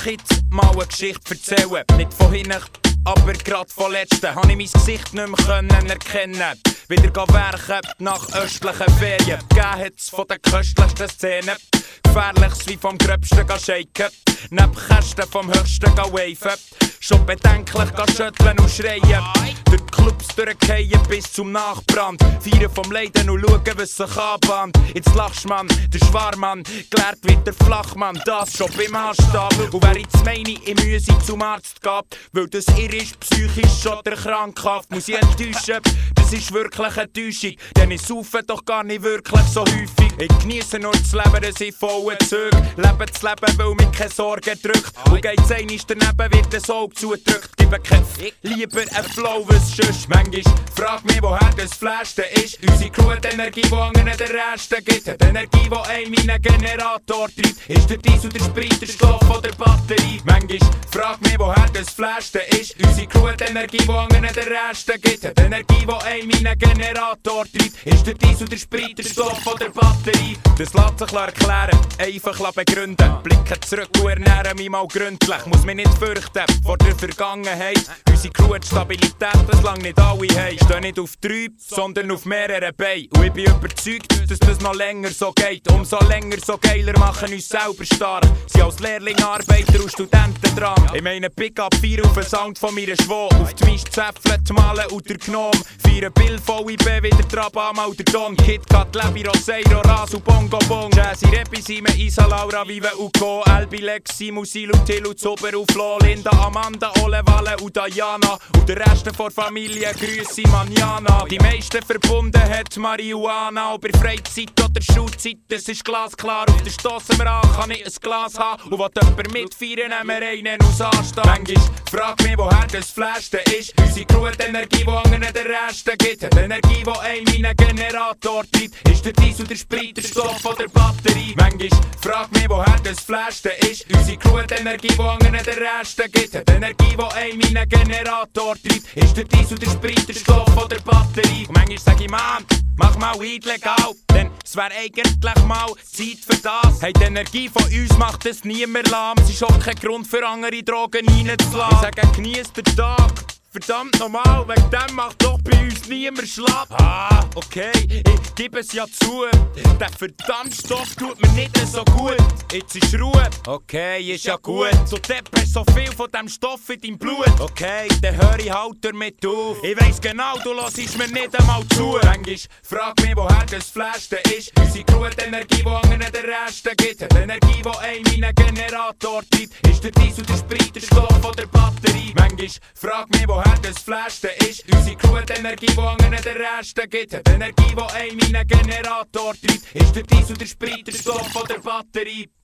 jetzt mal eine Geschichte erzählen. Nicht von hinten, aber grad von letzten. Habe ich mein Gesicht nicht mehr erkennen. Wieder werken nach östlichen Ferien. Gegeben hat's von den köstlichsten Szenen. Gefährliches wie vom Gröbsten shaken. Neben Kästen vom Höchsten waven. Schon bedenklich schütteln und schreien. Durch die Clubs durchgehen bis zum Nachbrand. Feiern vom Leiden und schauen, was sich anbahnt. Jetzt lachst man, der Schwarmann. Gelehrt wird der Flachmann, das schon beim Anstab. Und wer jetzt meine, ich müsse zum Arzt gehen, weil das irr ist, psychisch oder krankhaft. Muss ich enttäuschen, das ist wirklich eine Täuschung. Denn ich saufe doch gar nicht wirklich so häufig. Ich geniesse nur das Leben, das ich vollen Züge. Lebe das Leben, weil mich keine Sorge drückt. Und geht's einmal daneben, wird das Auge zudrückt. Gebe kein lieber ein Flow, was sonst. Manchmal frag mich, woher das Flash ist. Unsere Crew hat Energie, die anderen den Rest gibt. Die Energie, die einen meinen Generator treibt. Ist der Diesel, der Sprit, der Stoff oder Batterie? Manchmal frag mich, woher das Flash ist. Unsere Crew hat Energie, die anderen den Rest gibt. Die Energie, die einen meinen Generator treibt. Ist der Diesel, der Sprit, der Stoff oder Batterie? Das lässt sich erklären, einfach begründen. Blicke zurück und ernähren mich mal gründlich. Muss mich nicht fürchten vor der Vergangenheit. Unsere Crew hat Stabilität, das lang nicht alle haben. Stehen nicht auf 3, sondern auf mehreren Beinen. Und ich bin überzeugt, dass das noch länger so geht. Umso länger, so geiler machen uns selber stark. Sie als Lehrling, Arbeiter und Studenten dran. Ich meine Pick-up 4 auf den Sound von meiner Schwo. Auf die Misch Zäpfle, die Malen und der Gnom. Feiern Bill, VIB, wieder Trabama und der Don. KitKat, Levi, Roseiro, Ras und Bongo Bong. Jazzy, Repi, Sime, Isa, Laura, Vive und Co. Elbi, Lexi, Musil und Till und Zuber und Flo. Linda, Amanda, Ole, Walle und Diana. Und der Rest der Familie, Grüße, Manjana. Die meisten verbunden hat Marihuana. Ob in Freizeit oder Schulzeit, das ist glasklar. Auf der Stossen wir an, kann ich ein Glas haben. Und will jemand mitfeiern, nehmen wir einen aus Anstand. Manchmal frag mich, woher das Flash ist. Unsere Crew hat Energie, die anderen den Rest gibt. Die Energie, die einen meinen Generator treibt. Ist der Diesel, der Sprit, der Stoff oder Batterie? Manchmal frag mich, woher das Flash ist. Unsere Crew hat Energie, die anderen den Rest gibt. Die Energie, die einen meinen Generator treibt. Ist der Diesel, der Sprit, der Stoff oder Batterie? Und manchmal sag ich, Mann, mach mal Weed legal. Denn es wär eigentlich mal Zeit für das. Hey, die Energie von uns macht es niemand lahm. Es ist auch kein Grund für andere Drogen reinzulassen. Ich sage, genießt den Tag. Verdammt normal, wegen dem macht doch bei uns niemand schlapp. Ah, okay, ich gebe es ja zu. Der verdammte Stoff tut mir nicht so gut. Jetzt ist Ruhe. Okay, ist ja gut. So Depp hast so viel von dem Stoff in deinem Blut. Okay, dann hör ich halt damit auf. Ich weiss genau, du hörst mir nicht einmal zu. Manchmal frag mich, woher das Flash ist. Unsere Crew hat Energie, die anderen den Rest gibt. Die Energie, die einen meinen Generator treibt. Ist der Diesel, der Sprit, der Stoff oder Batterie? Manchmal frag mich, woher das Flash ist. Unsere Crew hat Energie, die anderen den Rest gibt. Die Energie, die einen meinen Generator treibt. Ist der Diesel, der Sprit, der Stoff oder Batterie?